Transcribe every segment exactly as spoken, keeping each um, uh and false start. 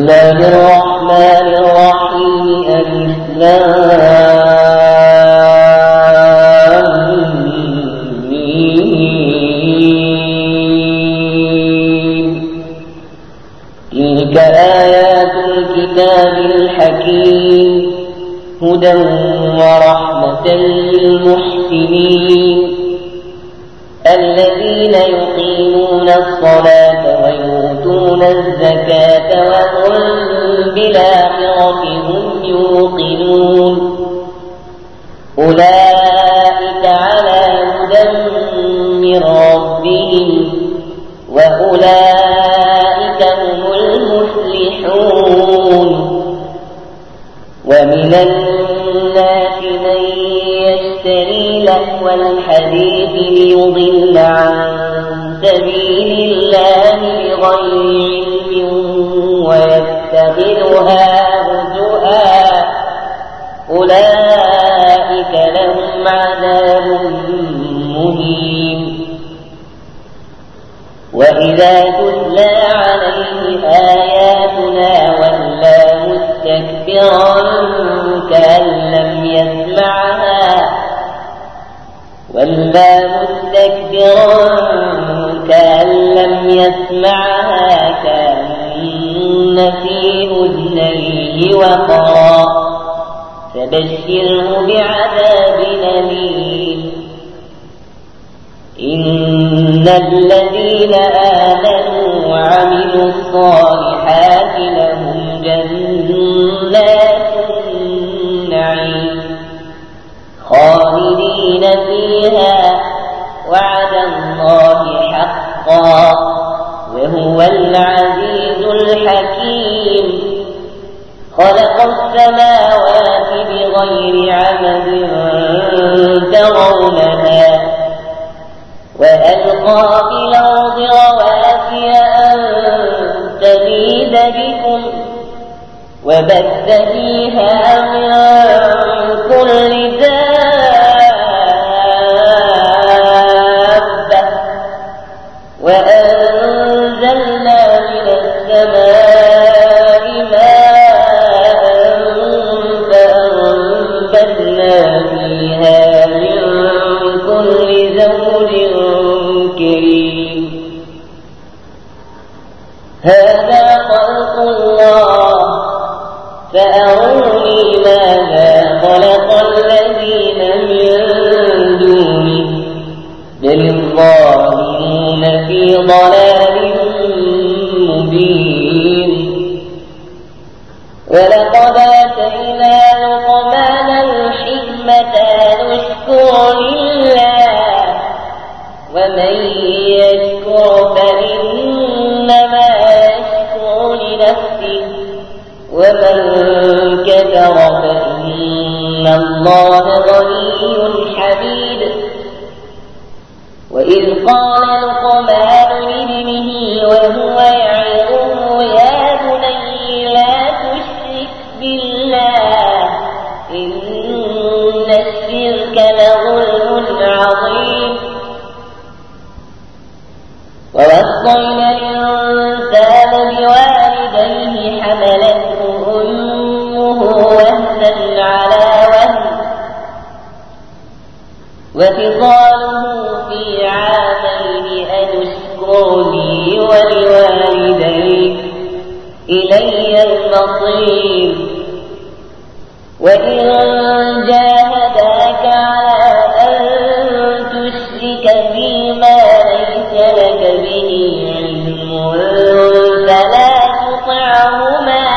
الله الرحمن الرحيم. ألف لام ميم. تلك آيات الكتاب الحكيم هدى ورحمة للمحسنين الذين يقيمون الصلاة ويؤتون الزكاة وهم بالآخرة هم يوقنون أولئك على هدى من ربهم وأولئك هم المفلحون. ومن الناس من يشتري لهو الحديث ليضل عن سبيل الله بغير علم ويتخذها هزؤا أولئك لهم عذاب مهين. وإذا تتلى عليه آياتنا ولى مستكبرا كأن لم يسمعها ولى مستكبرا كأن لم يسمعها كأن في أذنيه وقرا فبشره بعذاب أليم. إن الذين آمنوا وعملوا الصالحات لهم جنات النعيم خالدين فيها وعد الله حقا وهو العزيز الحكيم. خلق السماوات بغير عمد ترونها وألقى في الأرض رواسي أن تميد بكم وبث فيها من كل دابة وأنزلنا من السماء ماء فأنبتنا فيها من كل زوج كريم. هذا خلق الله فأروني ماذا خلق الذين من دونه بل الظالمون في ضلال مبين. ولقد آتينا لقمان الحكمة أن اشكر لله ومن يشكر فإنما يشكر لنفسه ومن كفر فإن الله غني حميد. وإذ قال لقمان لابنه وهو يعظه يا بني لا تشرك بالله إن الشرك لظلم عظيم. ووصينا الإنسان بوالديه حملته أمه وهنا على وهن وفصاله في عامين أن اشكر لي ولوالديك إلي المصير. وإن جاهداك على أن تشرك بما ليس لك به علم فلا تطعهما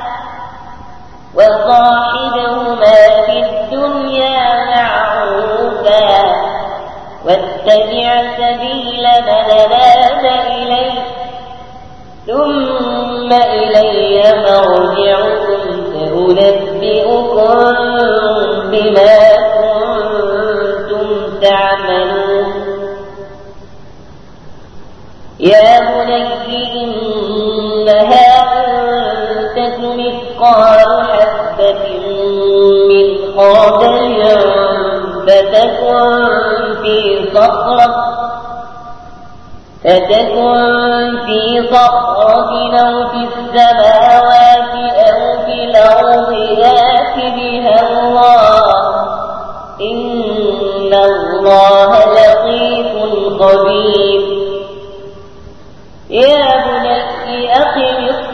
وصاحبهما في الدنيا معروفا واتبع سبيل من أناب إلي ثم إلي مرجعكم فأنبئكم بما كنتم تعملون. يا بني إنها إن تك مثقال حبة من خردل فتكن في صخرة فتكن في صخرة أو في السماوات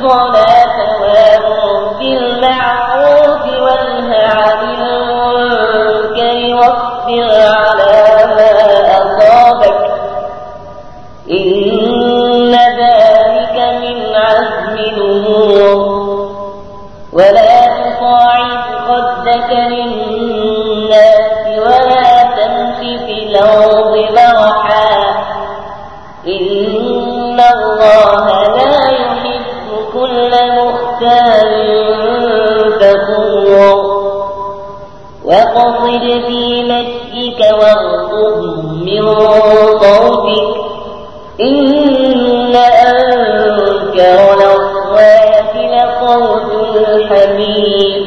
الصلاة وأمر بالمعروف وانه عن المنكر واصبر على ما أصابك إن ذلك من عزم الأمور ولا تصاعد خدك للناس ولا تمش في الأرض مرحا إن الله لا يحب كل مختال فخور واقصد في مشيك واغضب من صوتك إن أنكر الأصوات لصوت الحمير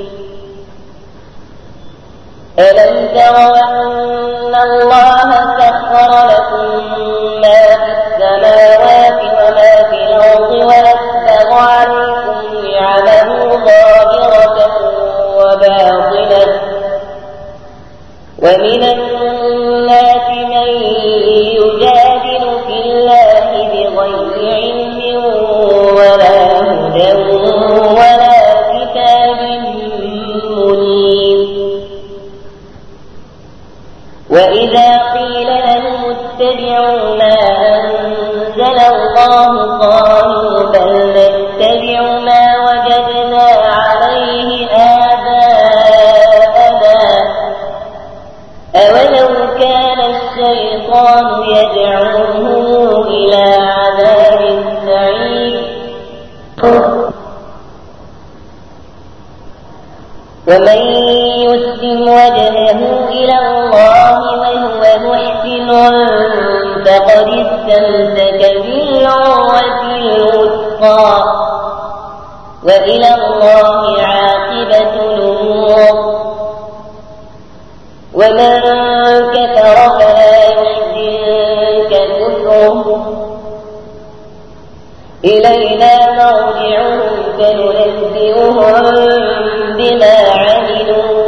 ألم تروا أن الله سخر لكم ما في السماوات وما في الأرض وأسبغ عليكم نعمه ظاهرة وباطنة ومن الناس من يجادل في الله بغير علم ولا هدى ولا كتاب منير وإذا قيل لهم اتبعوا ما أنزل الله قالوا بل نتبع ما وجدنا عليه آباءنا أولو كان الشيطان يدعوهم إلى عذاب السعير ومن يسلم وجهه إلى الله وهو محسن فقد استمسك بالعروة الوثقى وإلى الله عاقبة الأمور ومن كفر فلا يحزنك كفره إلينا مرجعهم فننبئهم بما عملوا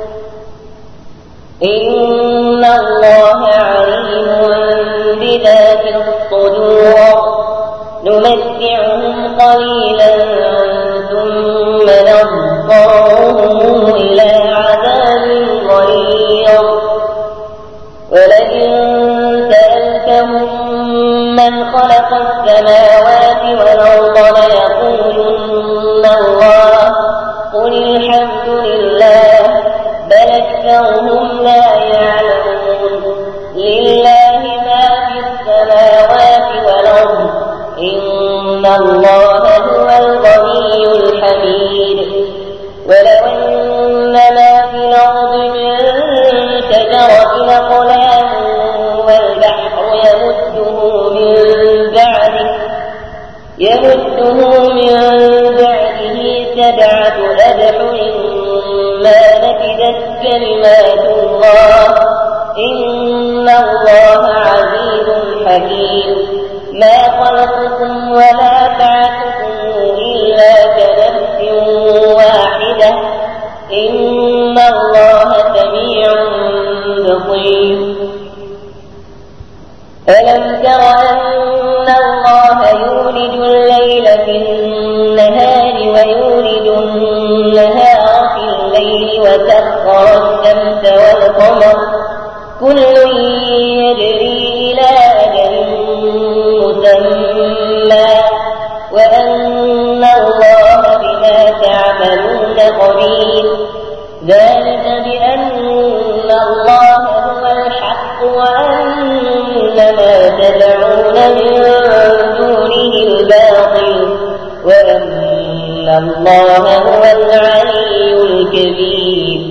إن الله عليم بذات الصدور نمتعهم قليلا ثم نضطرهم إلى عذاب غليظ ولئن سألتهم من خلق السماوات والأرض ليقولن الله قل الحمد لله بل أكثرهم لا يعلمون لله ما في السماوات والأرض إن الله هو الغني الحميد ولو أن ما في الأرض من شجرة أقلام والبحر يمده من بعده يمده من بعده سبعة أبحر ما نفدت كلمات الله إن الله عزيز حكيم ما خلقكم ولا بعثكم إلا كنفس واحدة إن الله سميع بصير ألم تر أن الله يولج الليل في النهار ويولج النهار في الليل وسخر الشمس والقمر كل يجري إلى أجل مسمى وأن الله بما تعملون خبير ذلك بأن الله هو الحق وأن ما تدعون من دونه الباطل وأن الله هو العلي الكبير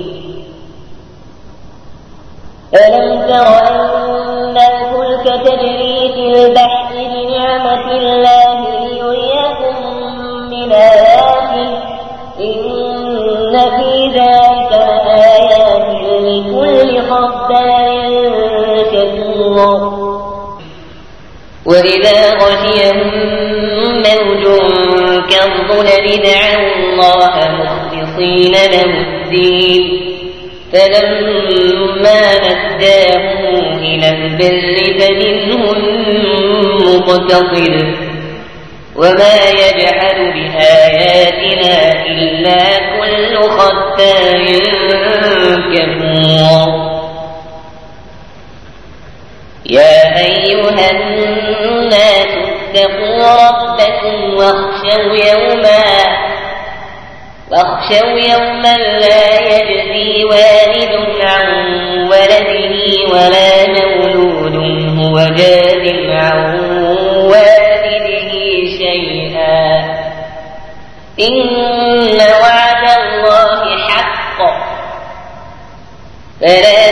ألم تر أن الفلك تجري في البحر بنعمة الله ليريكم من آياته إن في ذلك لآيات لكل صبار شكور وإذا غشيهم موج كالظلل دعوا الله مخلصين له الدين فلما نجاهم إلى البر فمنهم مقتصد وما يجحد غفار كفور. يا أيها الناس اتقوا ربكم واخشوا يوما واخشوا يوما لا يجزي والد عن ولده ولا مولود هو جاز عن والده شيئا إن وعد الله حق فلا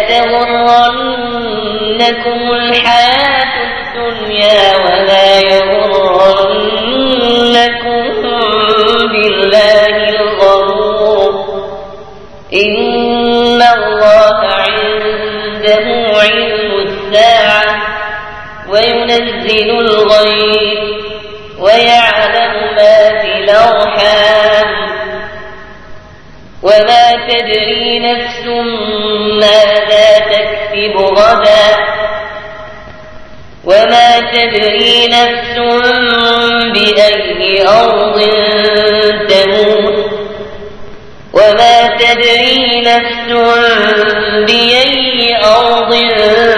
تغرنكم الحياة الدنيا ولا يغرنكم بالله الغرور. إن الله عنده علم الساعة وينزل الغيث ويعلم ما في الأرحام وما تدري نفس ماذا تكسب غدا وما تدري نفس بأي أرض تموت وما تدري نفس بأي أرض